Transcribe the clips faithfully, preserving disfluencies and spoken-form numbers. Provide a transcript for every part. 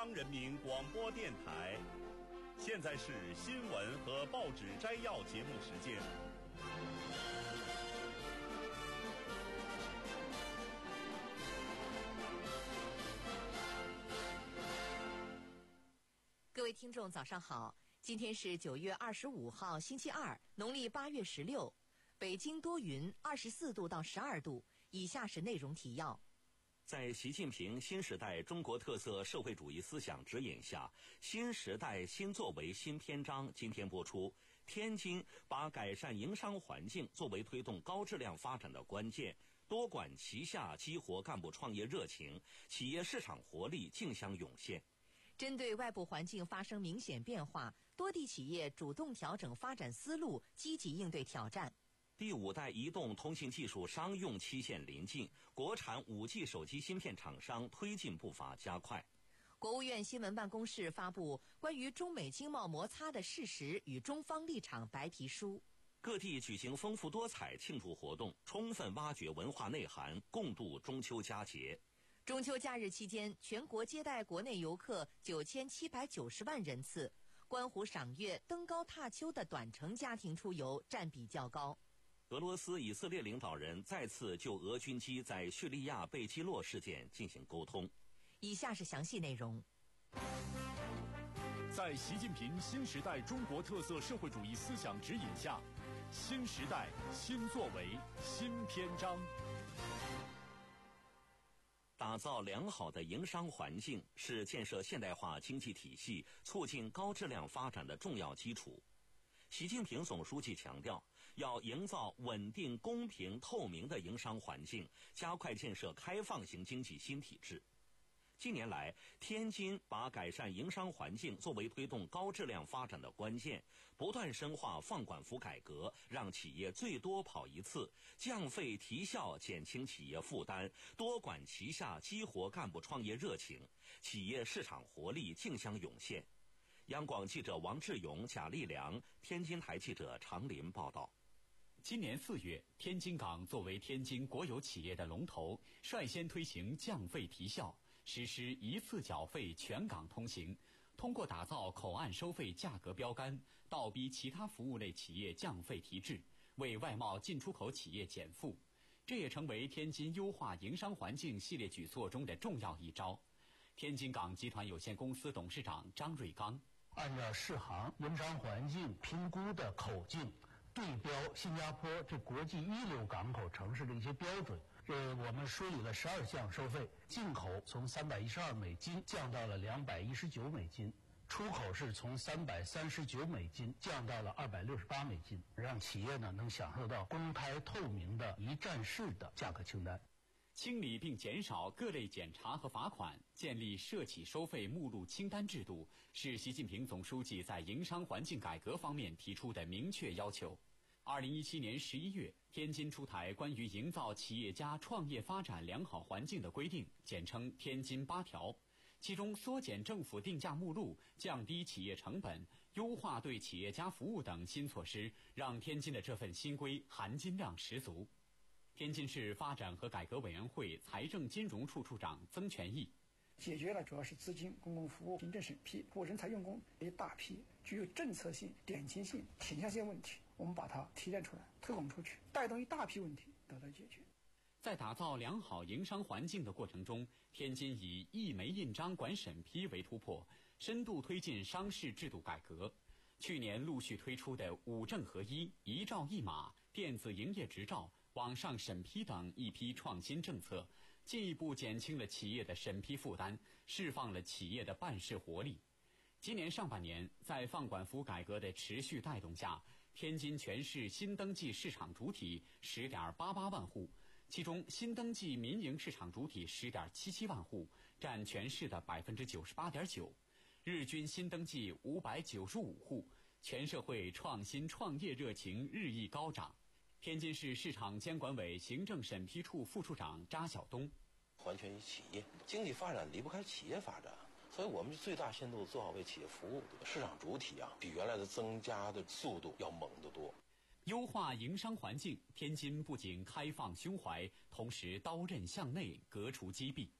央人民广播电台，现在是新闻和报纸摘要节目时间。 各位听众早上好，今天是九月二十五号星期二，农历八月十六，北京多云，二十四度到十二度。以下是内容提要。 在习近平新时代中国特色社会主义思想指引下，新时代新作为新篇章今天播出。天津把改善营商环境作为推动高质量发展的关键，多管齐下，激活干部创业热情，企业市场活力竞相涌现。 针对外部环境发生明显变化，多地企业主动调整发展思路，积极应对挑战。 第五代移动通信技术商用期限临近，国产 五 G 手机芯片厂商推进步伐加快。 国务院新闻办公室发布关于中美经贸摩擦的事实与中方立场白皮书。 各地举行丰富多彩庆祝活动，充分挖掘文化内涵，共度中秋佳节。 中秋假日期间，全国接待国内游客九千七百九十万人次，观湖赏月、登高踏秋的短程家庭出游占比较高。 俄罗斯、以色列领导人再次就俄军机在叙利亚被击落事件进行沟通。 以下是详细内容。 在习近平新时代中国特色社会主义思想指引下，新时代新作为新篇章。 打造良好的营商环境是建设现代化经济体系、促进高质量发展的重要基础。习近平总书记强调，要营造稳定、公平、透明的营商环境，加快建设开放型经济新体制。近年来，天津把改善营商环境作为推动高质量发展的关键，不断深化放管服改革，让企业最多跑一次，降费提效，减轻企业负担，多管齐下，激活干部创业热情，企业市场活力竞相涌现。央广记者王志勇、贾立良，天津台记者常林报道。 今年四月，天津港作为天津国有企业的龙头，率先推行降费提效，实施一次缴费全港通行，通过打造口岸收费价格标杆，倒逼其他服务类企业降费提质，为外贸进出口企业减负。这也成为天津优化营商环境系列举措中的重要一招。天津港集团有限公司董事长张瑞刚。 按照世行营商环境评估的口径，对标新加坡这国际一流港口城市的一些标准。这我们梳理了十二项收费，进口从三百一十二美金降到了两百一十九美金，出口是从三百三十九美金降到了二百六十八美金，让企业呢能享受到公开透明的一站式的价格清单。 清理并减少各类检查和罚款，建立涉企收费目录清单制度，是习近平总书记在营商环境改革方面提出的明确要求。二零一七年十一月，天津出台关于营造企业家创业发展良好环境的规定，简称天津八条。其中缩减政府定价目录、降低企业成本、优化对企业家服务等新措施，让天津的这份新规含金量十足。天津市发展和改革委员会财政金融处处长曾全义。 解决了主要是资金、公共服务、行政审批或人才用工一大批具有政策性、典型性、倾向性问题，我们把它提炼出来，推广出去，带动一大批问题得到解决。 在打造良好营商环境的过程中，天津以一枚印章管审批为突破，深度推进商事制度改革。去年陆续推出的五证合一、一照一码、电子营业执照、网上审批等一批创新政策，进一步减轻了企业的审批负担，释放了企业的办事活力。今年上半年，在放管服改革的持续带动下，天津全市新登记市场主体 十点八八万户，其中新登记民营市场主体 十点七七万户，占全市的 百分之九十八点九， 日均新登记五百九十五户，全社会创新创业热情日益高涨。天津市市场监管委行政审批处副处长扎晓东。 还权于企业，经济发展离不开企业发展，所以我们最大限度做好为企业服务。市场主体啊，比原来的增加的速度要猛得多。 优化营商环境，天津不仅开放胸怀，同时刀刃向内，革除积弊。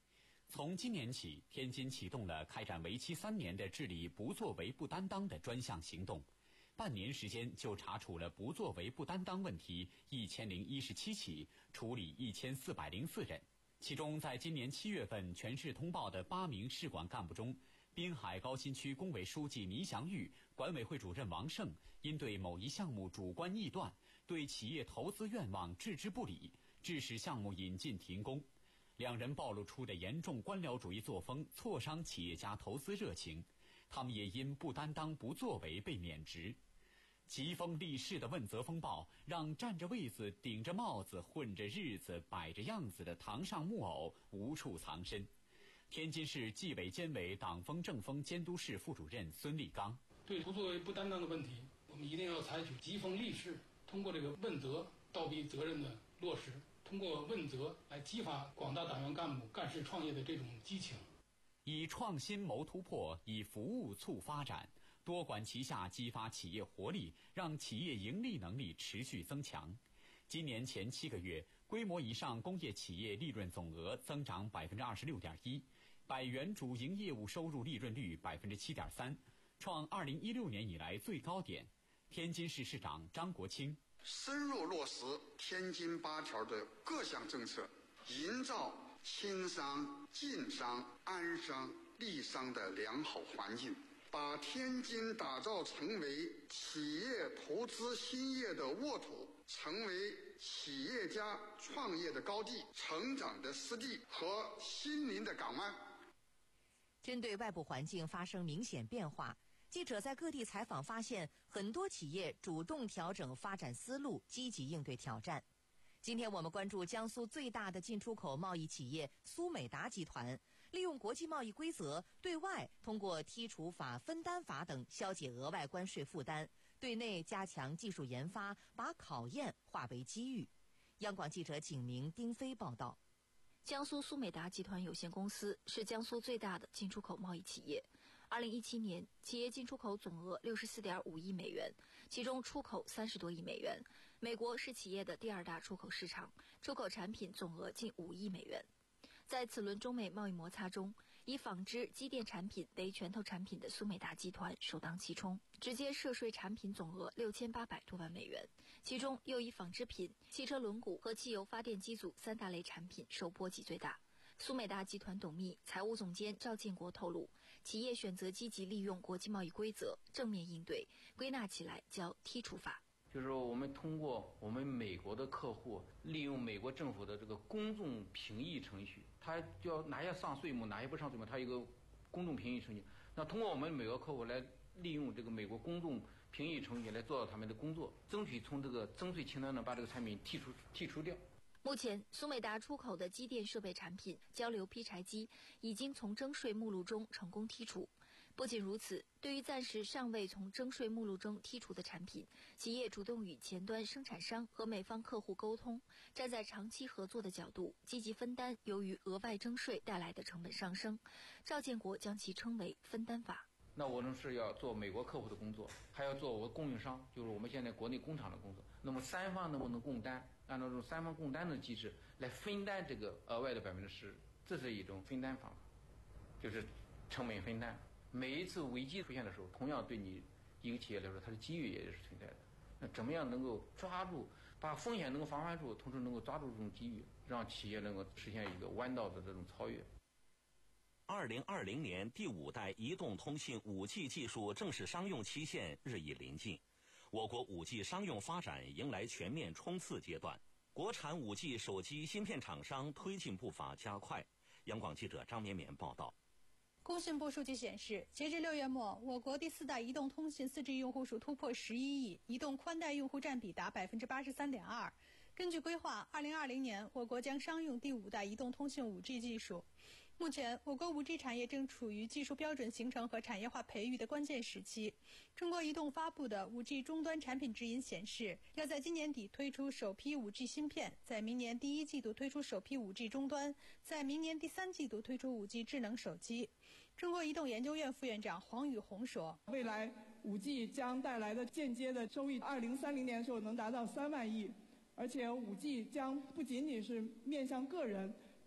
从今年起，天津启动了开展为期三年的治理不作为不担当的专项行动，半年时间就查处了不作为不担当问题一千零一十七起，处理一千四百零四人。其中，在今年七月份全市通报的八名市管干部中，滨海高新区工委书记倪祥玉、管委会主任王胜因对某一项目主观臆断，对企业投资愿望置之不理，致使项目引进停工。两人暴露出的严重官僚主义作风，挫伤企业家投资热情，他们也因不担当不作为被免职。疾风厉世的问责风暴，让占着位子、顶着帽子、混着日子、摆着样子的堂上木偶无处藏身。天津市纪委监委党风政风监督室副主任孙立刚： 对不作为不担当的问题，我们一定要采取疾风厉世，通过这个问责倒逼责任的落实，通过问责来激发广大党员干部干事创业的这种激情。 以创新谋突破，以服务促发展，多管齐下激发企业活力，让企业盈利能力持续增强。今年前七个月，规模以上工业企业利润总额增长百分之二十六点一，百元主营业务收入利润率百分之七点三，创二零一六年以来最高点。天津市市长张国清： 深入落实天津八条的各项政策，营造轻商、晋商、安商、利商的良好环境，把天津打造成为企业投资兴业的沃土，成为企业家创业的高地、成长的湿地和心灵的港湾。 针对外部环境发生明显变化，记者在各地采访发现，很多企业主动调整发展思路，积极应对挑战。今天我们关注江苏最大的进出口贸易企业苏美达集团，利用国际贸易规则，对外通过剔除法、分担法等消解额外关税负担，对内加强技术研发，把考验化为机遇。央广记者景明、丁飞报道。 江苏苏美达集团有限公司是江苏最大的进出口贸易企业。二零一七年，企业进出口总额六十四点五亿美元，其中出口三十多亿美元。美国是企业的第二大出口市场，出口产品总额近五亿美元。在此轮中美贸易摩擦中，以纺织、机电产品为拳头产品的苏美达集团首当其冲，直接涉税产品总额六千八百多万美元，其中又以纺织品、汽车轮毂和汽油发电机组三大类产品受波及最大。苏美达集团董秘、财务总监赵建国透露，企业选择积极利用国际贸易规则，正面应对，归纳起来叫剔除法。 就是说，我们通过我们美国的客户，利用美国政府的这个公众评议程序，他就要哪些上税目，哪些不上税目，他有一个公众评议程序。那通过我们美国客户来利用这个美国公众评议程序来做到他们的工作，争取从这个征税清单上把这个产品剔除剔除掉。 目前，苏美达出口的机电设备产品交流劈柴机已经从征税目录中成功剔除。不仅如此，对于暂时尚未从征税目录中剔除的产品，企业主动与前端生产商和美方客户沟通，站在长期合作的角度，积极分担由于额外征税带来的成本上升。赵建国将其称为分担法。 那我们是要做美国客户的工作，还要做我的供应商，就是我们现在国内工厂的工作。那么三方能不能共担？按照这种三方共担的机制来分担这个额外的百分之十，这是一种分担方法，就是成本分担。每一次危机出现的时候，同样对你一个企业来说，它的机遇也是存在的。那怎么样能够抓住，把风险能够防范住，同时能够抓住这种机遇，让企业能够实现一个弯道的这种超越。 二零二零年第五代移动通信 五 G 技术正式商用期限日益临近，我国 五 G 商用发展迎来全面冲刺阶段，国产 五 G 手机芯片厂商推进步伐加快。央广记者张绵绵报道。 工信部数据显示，截至六月末，我国第四代移动通信 四 G 用户数突破十一亿，移动宽带用户占比达 百分之八十三点二。根据规划，二零二零年我国将商用第五代移动通信 五 G 技术。目前，我国 五 G 产业正处于技术标准形成和产业化培育的关键时期。中国移动发布的 五 G 终端产品指引显示，要在今年底推出首批 五 G 芯片，在明年第一季度推出首批 五 G 终端，在明年第三季度推出 五 G 智能手机。中国移动研究院副院长黄宇红说， 未来 五 G 将带来的间接的收益，二零三零年的时候能达到三万亿，而且 五 G 将不仅仅是面向个人，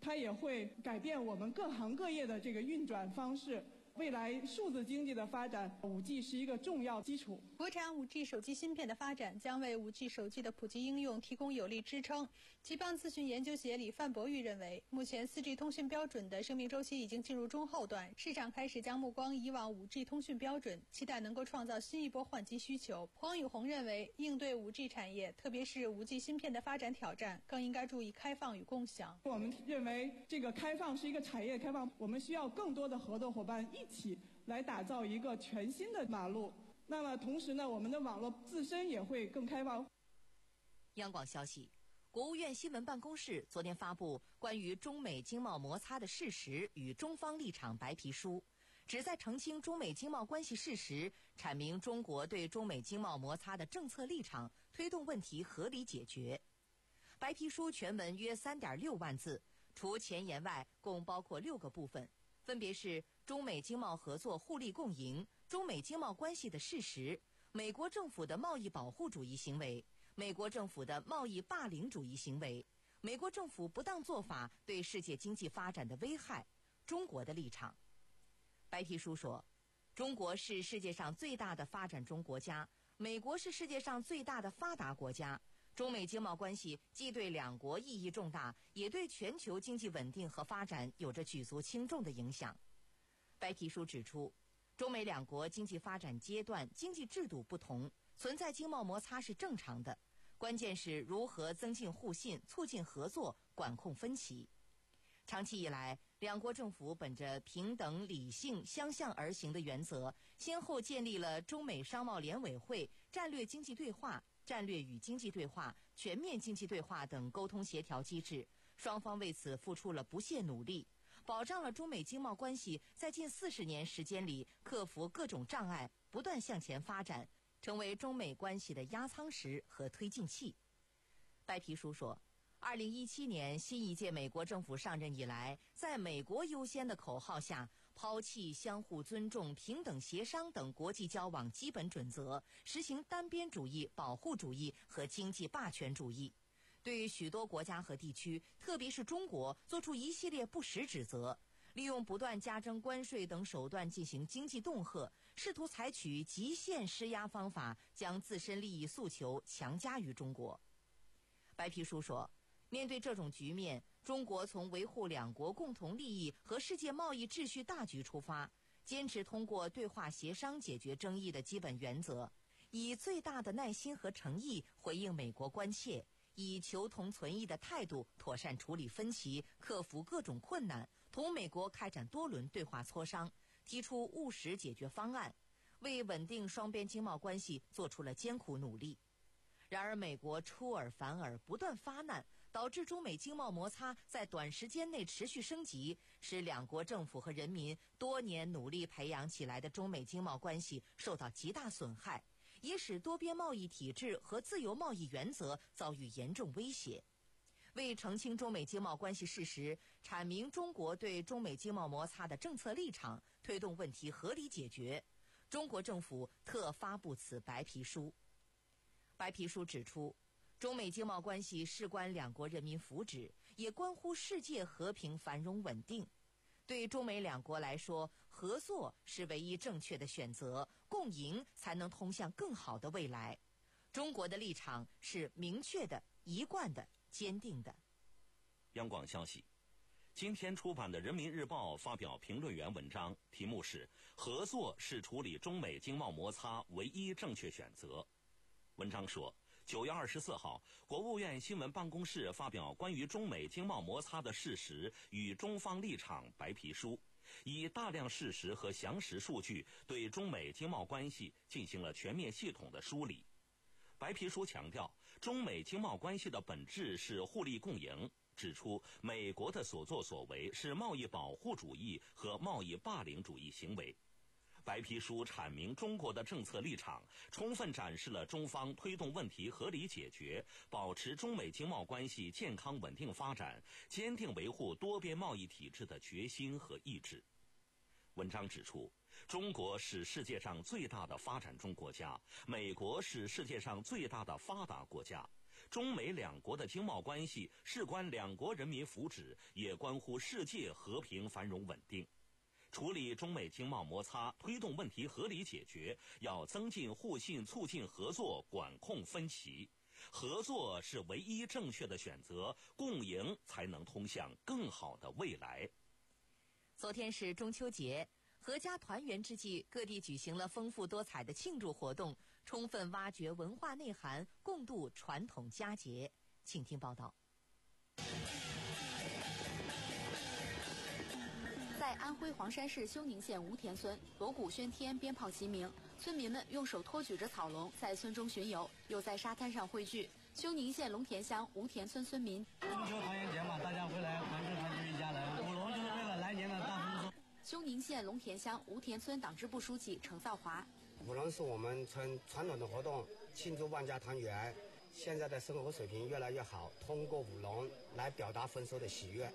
它也会改变我们各行各业的这个运转方式。未来数字经济的发展， 五 G 是一个重要基础。 国产 五 G 手机芯片的发展将为 五 G 手机的普及应用提供有力支撑。吉邦咨询研究协理范博玉认为，目前 四 G 通讯标准的生命周期已经进入中后段，市场开始将目光移往 五 G 通讯标准，期待能够创造新一波换机需求。黄宇红认为，应对 五 G 产业，特别是 五 G 芯片的发展挑战，更应该注意开放与共享。 我们认为，这个开放是一个产业开放，我们需要更多的合作伙伴一起来打造一个全新的马路。那么同时呢，我们的网络自身也会更开放。 央广消息，国务院新闻办公室昨天发布关于中美经贸摩擦的事实与中方立场白皮书，旨在澄清中美经贸关系事实，阐明中国对中美经贸摩擦的政策立场，推动问题合理解决。白皮书全文约 三点六万字，除前言外，共包括六个部分，分别是中美经贸合作互利共赢、中美经贸关系的事实、美国政府的贸易保护主义行为、美国政府的贸易霸凌主义行为、美国政府不当做法对世界经济发展的危害、中国的立场。白皮书说，中国是世界上最大的发展中国家，美国是世界上最大的发达国家，中美经贸关系既对两国意义重大，也对全球经济稳定和发展有着举足轻重的影响。白皮书指出，中美两国经济发展阶段、经济制度不同，存在经贸摩擦是正常的，关键是如何增进互信、促进合作、管控分歧。长期以来，两国政府本着平等、理性、相向而行的原则，先后建立了中美商贸联委会、战略经济对话、战略与经济对话、全面经济对话等沟通协调机制，双方为此付出了不懈努力，保障了中美经贸关系在近四十年时间里克服各种障碍，不断向前发展，成为中美关系的压舱石和推进器。白皮书说，二零一七年新一届美国政府上任以来，在美国优先的口号下，抛弃相互尊重、平等协商等国际交往基本准则，实行单边主义、保护主义和经济霸权主义，对许多国家和地区，特别是中国，做出一系列不实指责，利用不断加征关税等手段进行经济恫吓，试图采取极限施压方法，将自身利益诉求强加于中国。白皮书说，面对这种局面，中国从维护两国共同利益和世界贸易秩序大局出发，坚持通过对话协商解决争议的基本原则，以最大的耐心和诚意回应美国关切，以求同存异的态度妥善处理分歧，克服各种困难，同美国开展多轮对话磋商，提出务实解决方案，为稳定双边经贸关系做出了艰苦努力。然而美国出尔反尔，不断发难，导致中美经贸摩擦在短时间内持续升级，使两国政府和人民多年努力培养起来的中美经贸关系受到极大损害，也使多边贸易体制和自由贸易原则遭遇严重威胁。为澄清中美经贸关系事实，阐明中国对中美经贸摩擦的政策立场，推动问题合理解决，中国政府特发布此白皮书。白皮书指出，中美经贸关系事关两国人民福祉，也关乎世界和平繁荣稳定。对中美两国来说，合作是唯一正确的选择，共赢才能通向更好的未来。中国的立场是明确的、一贯的、坚定的。 央广消息，今天出版的《人民日报》发表评论员文章，题目是“合作是处理中美经贸摩擦唯一正确选择”。文章说，九月二十四号，国务院新闻办公室发表关于中美经贸摩擦的事实与中方立场白皮书，以大量事实和详实数据对中美经贸关系进行了全面系统的梳理。白皮书强调，中美经贸关系的本质是互利共赢，指出美国的所作所为是贸易保护主义和贸易霸凌主义行为。白皮书阐明中国的政策立场，充分展示了中方推动问题合理解决、保持中美经贸关系健康稳定发展、坚定维护多边贸易体制的决心和意志。文章指出，中国是世界上最大的发展中国家，美国是世界上最大的发达国家。 中美两国的经贸关系事关两国人民福祉，也关乎世界和平繁荣稳定。处理中美经贸摩擦，推动问题合理解决，要增进互信，促进合作，管控分歧。合作是唯一正确的选择，共赢才能通向更好的未来。 昨天是中秋节，阖家团圆之际，各地举行了丰富多彩的庆祝活动，充分挖掘文化内涵，共度传统佳节。请听报道。 在安徽黄山市休宁县吴田村，锣鼓喧天，鞭炮齐鸣，村民们用手托举着草笼，在村中巡游，又在沙滩上汇聚。休宁县龙田乡吴田村村民： 中秋团圆节嘛，大家回来团聚团聚一家人，舞龙就是为了来年的大丰收。 休宁县龙田乡吴田村党支部书记程造华： 舞龙是我们村传统的活动，庆祝万家团圆。现在的生活水平越来越好，通过舞龙来表达丰收的喜悦。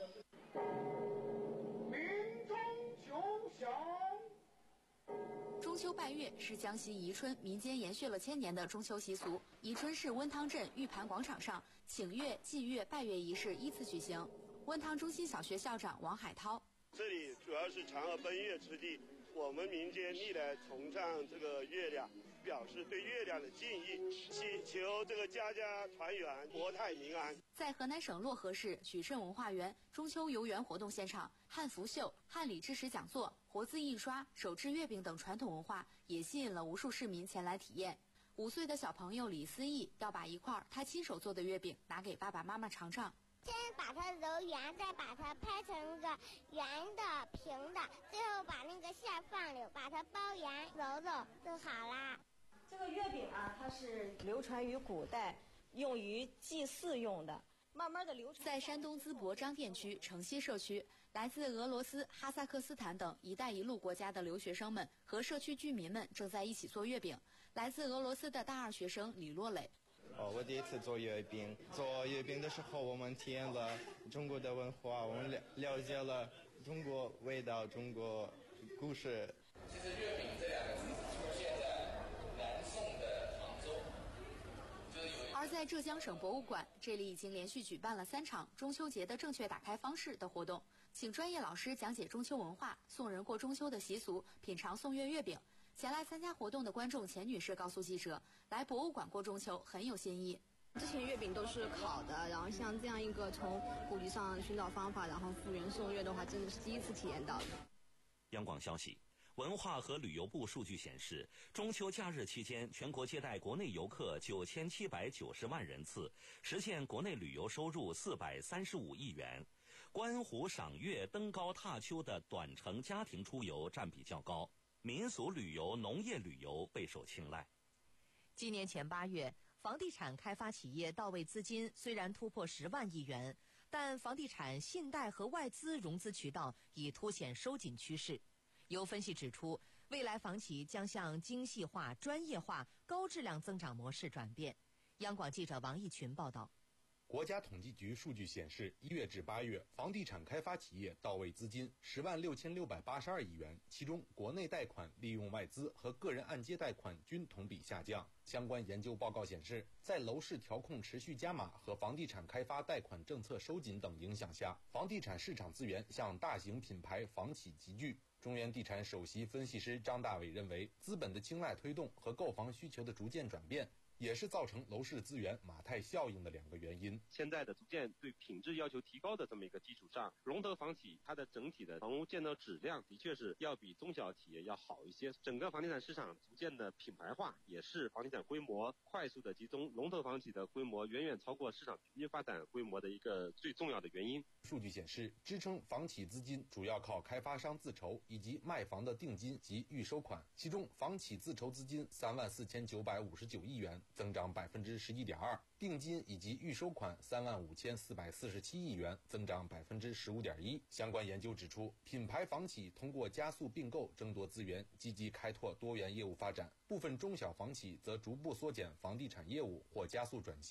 中秋拜月是江西宜春民间延续了千年的中秋习俗。宜春市温汤镇玉盘广场上，请月、祭月、拜月仪式依次举行。温汤中心小学校长王海涛： 这里主要是嫦娥奔月之地，我们民间历来崇尚这个月亮，表示对月亮的敬意，祈求这个家家团圆，国泰民安。 在河南省漯河市许慎文化园中秋游园活动现场，汉服秀、汉礼知识讲座、活字印刷、手制月饼等传统文化也吸引了无数市民前来体验。五岁的小朋友李思义要把一块他亲手做的月饼拿给爸爸妈妈尝尝。 先把它揉圆，再把它拍成个圆的、平的，最后把那个馅放里，把它包圆，揉揉就好啦。 这个月饼啊，它是流传于古代，用于祭祀用的。慢慢的流传。 在山东淄博张店区城西社区，来自俄罗斯、哈萨克斯坦等“一带一路”国家的留学生们和社区居民们正在一起做月饼。来自俄罗斯的大二学生李洛磊。 哦，我第一次做月饼。做月饼的时候，我们体验了中国的文化，我们了了解了中国味道、中国故事。 其实月饼这两个字出现在南宋的杭州，就是有。 而在浙江省博物馆，这里已经连续举办了三场中秋节的正确打开方式的活动，请专业老师讲解中秋文化、送人过中秋的习俗，品尝宋月月饼。前来参加活动的观众钱女士告诉记者，来博物馆过中秋很有新意。 之前月饼都是烤的，然后像这样一个从古籍上寻找方法，然后复原宋月的话，真的是第一次体验到的。 央广消息，文化和旅游部数据显示，中秋假日期间，全国接待国内游客九千七百九十万人次，实现国内旅游收入四百三十五亿元。观湖赏月、登高踏秋的短程家庭出游占比较高。民俗旅游、农业旅游备受青睐。 今年前八月，房地产开发企业到位资金虽然突破十万亿元，但房地产信贷和外资融资渠道已凸显收紧趋势。有分析指出，未来房企将向精细化、专业化、高质量增长模式转变。央广记者王义群报道。 国家统计局数据显示，一月至八月，房地产开发企业到位资金十万六千六百八十二亿元，其中国内贷款利用外资和个人按揭贷款均同比下降。相关研究报告显示，在楼市调控持续加码和房地产开发贷款政策收紧等影响下，房地产市场资源向大型品牌房企集聚。中原地产首席分析师张大伟认为，资本的青睐推动和购房需求的逐渐转变，也是造成楼市资源马太效应的两个原因。 现在的逐渐对品质要求提高的这么一个基础上，龙头房企它的整体的房屋建造质量的确是要比中小企业要好一些。整个房地产市场逐渐的品牌化，也是房地产规模快速的集中，龙头房企的规模远远超过市场平均发展规模的一个最重要的原因。 数据显示，支撑房企资金主要靠开发商自筹以及卖房的定金及预收款，其中房企自筹资金三万四千九百五十九亿元，增长百分之十一点二，定金以及预收款三万五千四百四十七亿元，增长百分之十五点一。相关研究指出，品牌房企通过加速并购争夺资源，积极开拓多元业务发展；部分中小房企则逐步缩减房地产业务或加速转型。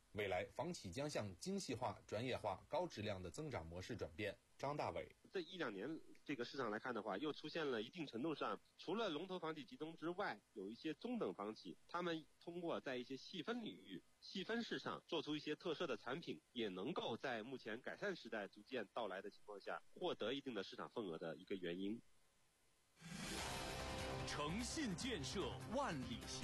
未来房企将向精细化、专业化、高质量的增长模式转变。张大伟， 这一两年这个市场来看的话，又出现了一定程度上，除了龙头房企集中之外，有一些中等房企，他们通过在一些细分领域、细分市场做出一些特色的产品，也能够在目前改善时代逐渐到来的情况下，获得一定的市场份额的一个原因。 诚信建设万里行。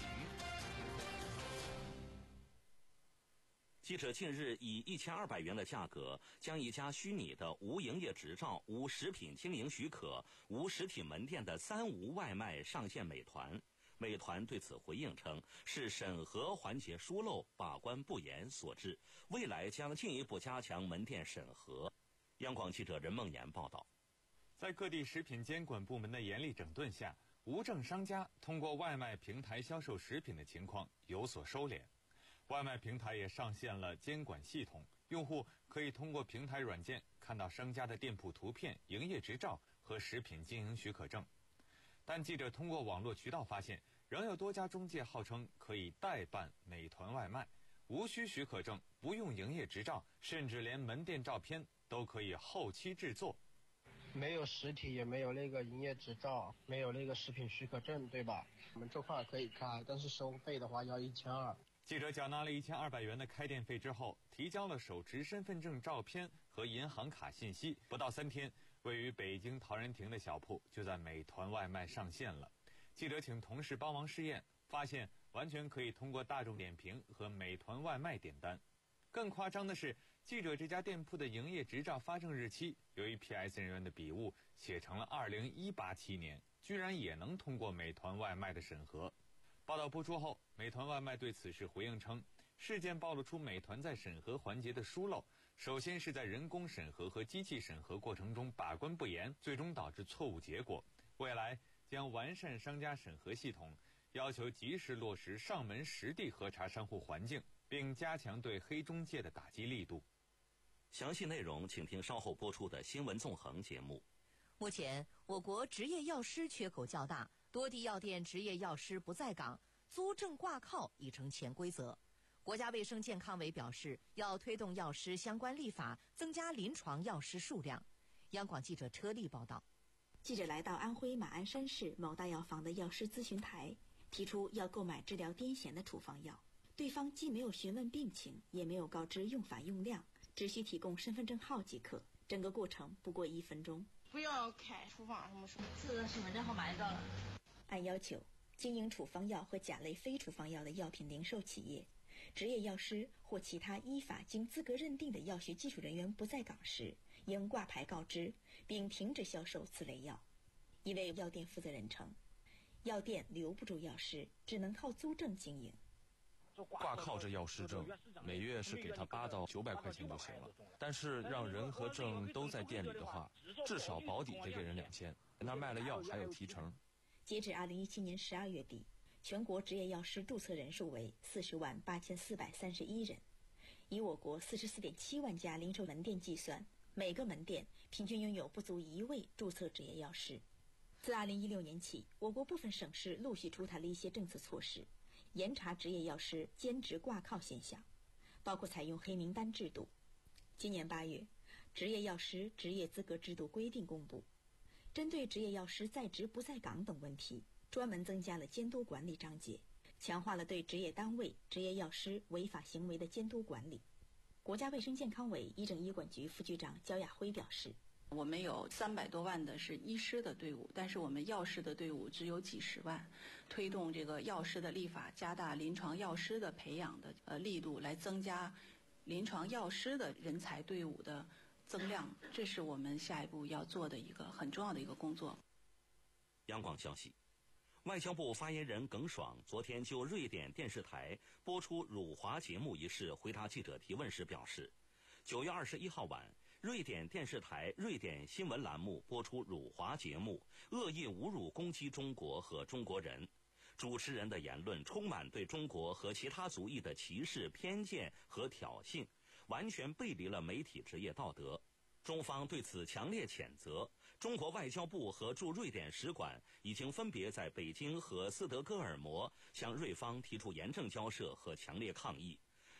记者近日以一千二百元的价格，将一家虚拟的无营业执照、无食品经营许可、无实体门店的三无外卖上线美团。美团对此回应称，是审核环节疏漏、把关不严所致，未来将进一步加强门店审核。央广记者任梦妍报道。 在各地食品监管部门的严厉整顿下，无证商家通过外卖平台销售食品的情况有所收敛。外卖平台也上线了监管系统，用户可以通过平台软件看到商家的店铺图片、营业执照和食品经营许可证。但记者通过网络渠道发现，仍有多家中介号称可以代办美团外卖，无需许可证，不用营业执照，甚至连门店照片都可以后期制作。 没有实体，也没有那个营业执照，没有那个食品许可证，对吧？我们这块可以开，但是收费的话要一千二。 记者缴纳了一千二百元的开店费之后，提交了手持身份证照片和银行卡信息。不到三天，位于北京陶然亭的小铺就在美团外卖上线了。记者请同事帮忙试验，发现完全可以通过大众点评和美团外卖点单。更夸张的是，记者这家店铺的营业执照发证日期，由于 P S 人员的笔误写成了二零一八七年，居然也能通过美团外卖的审核。报道播出后，美团外卖对此事回应称，事件暴露出美团在审核环节的疏漏，首先是在人工审核和机器审核过程中把关不严，最终导致错误结果。未来将完善商家审核系统，要求及时落实上门实地核查商户环境，并加强对黑中介的打击力度。 详细内容请听稍后播出的新闻纵横节目。 目前，我国执业药师缺口较大，多地药店执业药师不在岗，租证挂靠已成潜规则。国家卫生健康委表示，要推动药师相关立法，增加临床药师数量。央广记者车丽报道。 记者来到安徽马鞍山市某大药房的药师咨询台，提出要购买治疗癫痫的处方药，对方既没有询问病情，也没有告知用法用量，只需提供身份证号即可，整个过程不过一分钟。 不要开处方什么什么， 是身份证号买到了。按要求，经营处方药和甲类非处方药的药品零售企业、执业药师或其他依法经资格认定的药学技术人员不在岗时，应挂牌告知，并停止销售此类药。一位药店负责人称，药店留不住药师，只能靠租证经营。 挂靠着药师证，每月是给他八到九百块钱就行了。但是让人和证都在店里的话，至少保底得给人两千，那卖了药还有提成。 截至二零一七年十二月底，全国执业药师注册人数为四十万八千四百三十一人。以我国四十四点七万家零售门店计算，每个门店平均拥有不足一位注册执业药师。自二零一六年起，我国部分省市陆续出台了一些政策措施，严查执业药师兼职挂靠现象，包括采用黑名单制度。今年八月，执业药师职业资格制度规定公布，针对执业药师在职不在岗等问题，专门增加了监督管理章节，强化了对职业单位、执业药师违法行为的监督管理。国家卫生健康委医政医管局副局长焦亚辉表示， 我们有三百多万的是医师的队伍，但是我们药师的队伍只有几十万。推动这个药师的立法，加大临床药师的培养的呃力度，来增加临床药师的人才队伍的增量，这是我们下一步要做的一个很重要的一个工作。 央广消息，外交部发言人耿爽昨天就瑞典电视台播出辱华节目一事回答记者提问时表示，九月二十一号晚，瑞典电视台瑞典新闻栏目播出辱华节目，恶意侮辱攻击中国和中国人。主持人的言论充满对中国和其他族裔的歧视、偏见和挑衅，完全背离了媒体职业道德。中方对此强烈谴责。中国外交部和驻瑞典使馆已经分别在北京和斯德哥尔摩向瑞方提出严正交涉和强烈抗议。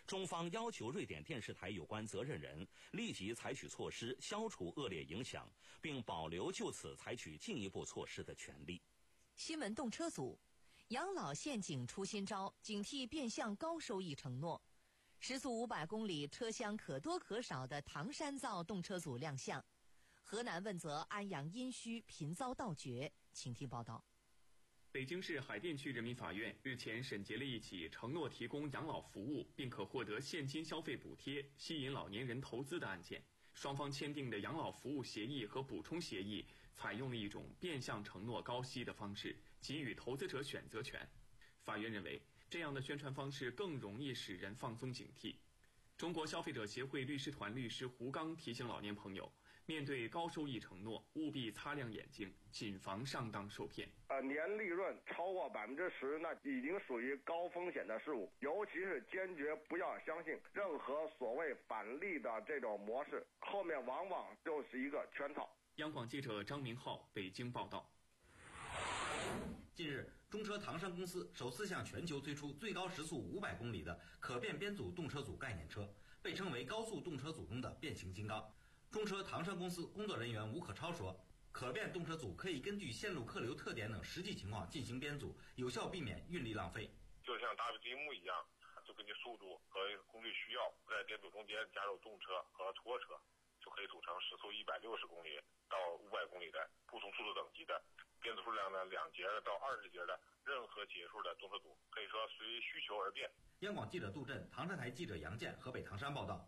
中方要求瑞典电视台有关责任人立即采取措施消除恶劣影响，并保留就此采取进一步措施的权利。 新闻动车组，养老陷阱出新招，警惕变相高收益承诺。时速五百公里、车厢可多可少的唐山造动车组亮相。河南问责安阳殷墟频遭盗掘，请听报道。 北京市海淀区人民法院日前审结了一起承诺提供养老服务并可获得现金消费补贴，吸引老年人投资的案件。双方签订的养老服务协议和补充协议采用了一种变相承诺高息的方式，给予投资者选择权。法院认为，这样的宣传方式更容易使人放松警惕。中国消费者协会律师团律师胡刚提醒老年朋友，面对高收益承诺，务必擦亮眼睛，谨防上当受骗。 呃，年利润超过百分之十，那已经属于高风险的事物，尤其是坚决不要相信任何所谓返利的这种模式，后面往往就是一个圈套。 央广记者张明浩北京报道。 近日，中车唐山公司首次向全球推出最高时速五百公里的可变编组动车组概念车，被称为高速动车组中的变形金刚。中车唐山公司工作人员吴可超说，可变动车组可以根据线路客流特点等实际情况进行编组，有效避免运力浪费。 就像大积木一样，就根据速度和功率需要，在编组中间加入动车和拖车，就可以组成时速一百六十公里到五百公里的不同速度等级的编组数量呢两节的到二十节的任何节数的动车组，可以说随需求而变。 央广记者杜振、唐山台记者杨健河北唐山报道。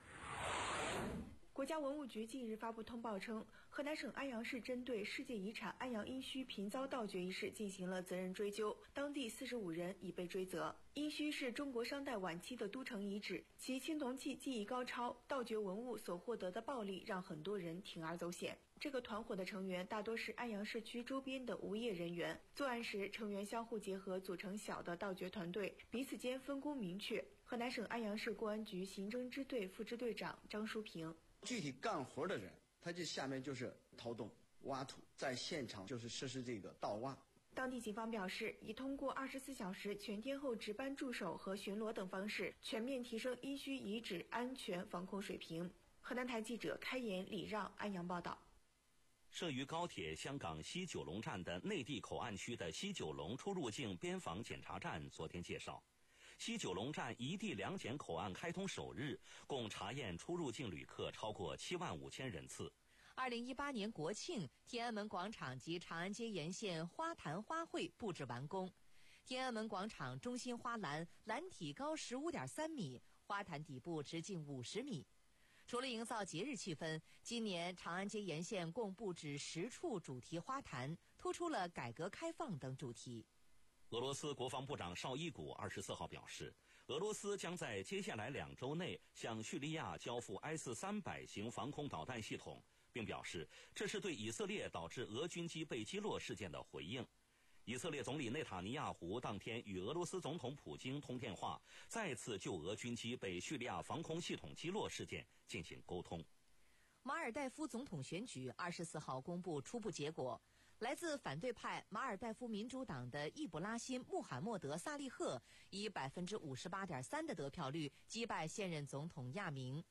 国家文物局近日发布通报称，河南省安阳市针对世界遗产安阳殷墟频遭盗掘一事进行了责任追究，当地四十五人已被追责。殷墟是中国商代晚期的都城遗址，其青铜器技艺高超，盗掘文物所获得的暴利让很多人铤而走险。这个团伙的成员大多是安阳市区周边的无业人员，作案时成员相互结合，组成小的盗掘团队，彼此间分工明确。河南省安阳市公安局刑侦支队副支队长张淑平。 具体干活的人，他这下面就是掏洞、挖土，在现场就是实施这个盗挖。 当地警方表示，已通过二十四小时全天候值班驻守和巡逻等方式，全面提升殷墟遗址安全防控水平。河南台记者开言、李让安阳报道。 设于高铁香港西九龙站的内地口岸区的西九龙出入境边防检查站昨天介绍，西九龙站一地两检口岸开通首日，共查验出入境旅客超过七万五千人次。 二零一八年国庆，天安门广场及长安街沿线花坛花卉布置完工。天安门广场中心花篮篮体高十五点三米，花坛底部直径五十米。除了营造节日气氛，今年长安街沿线共布置十处主题花坛，突出了改革开放等主题。 俄罗斯国防部长绍伊古二十四号表示，俄罗斯将在接下来两周内向叙利亚交付 S 三百 型防空导弹系统，并表示这是对以色列导致俄军机被击落事件的回应。以色列总理内塔尼亚胡当天与俄罗斯总统普京通电话，再次就俄军机被叙利亚防空系统击落事件进行沟通。 马尔代夫总统选举二十四号公布初步结果，来自反对派马尔代夫民主党的易卜拉欣·穆罕默德·萨利赫以百分之五十八点三的得票率击败现任总统亚明。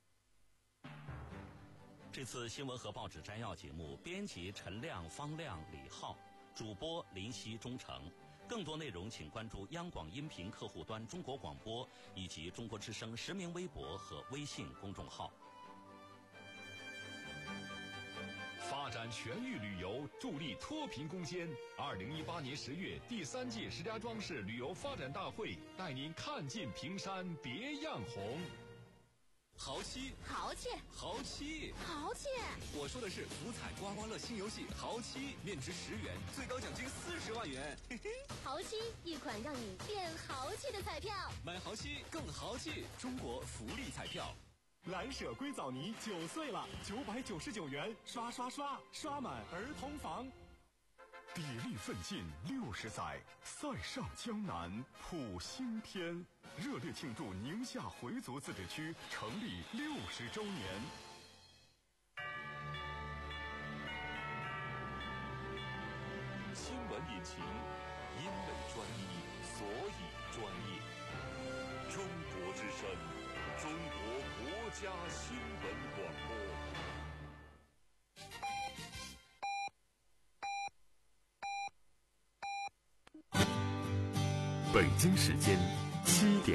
这次新闻和报纸摘要节目，编辑陈亮、方亮、李浩，主播林夕、钟诚。更多内容请关注央广音频客户端中国广播以及中国之声实名微博和微信公众号。 发展全域旅游，助力脱贫攻坚。二零一八年十月，第三届石家庄市旅游发展大会带您看尽平山别样红。 豪七， 豪气， 豪七， 豪气！ 我说的是福彩刮刮乐新游戏豪七，面值十元，最高奖金四十万元。嘿嘿， 豪七，一款让你变豪气的彩票。 买豪七更豪气，中国福利彩票。 蓝舍硅藻泥九岁了，九百九十九元，刷刷刷，刷满儿童房。 砥砺奋进六十载，塞上江南谱新篇。热烈庆祝宁夏回族自治区成立六十周年。 新闻引擎，因为专一，所以专业。 中国之声，中国国家新闻广播。北京时间七点。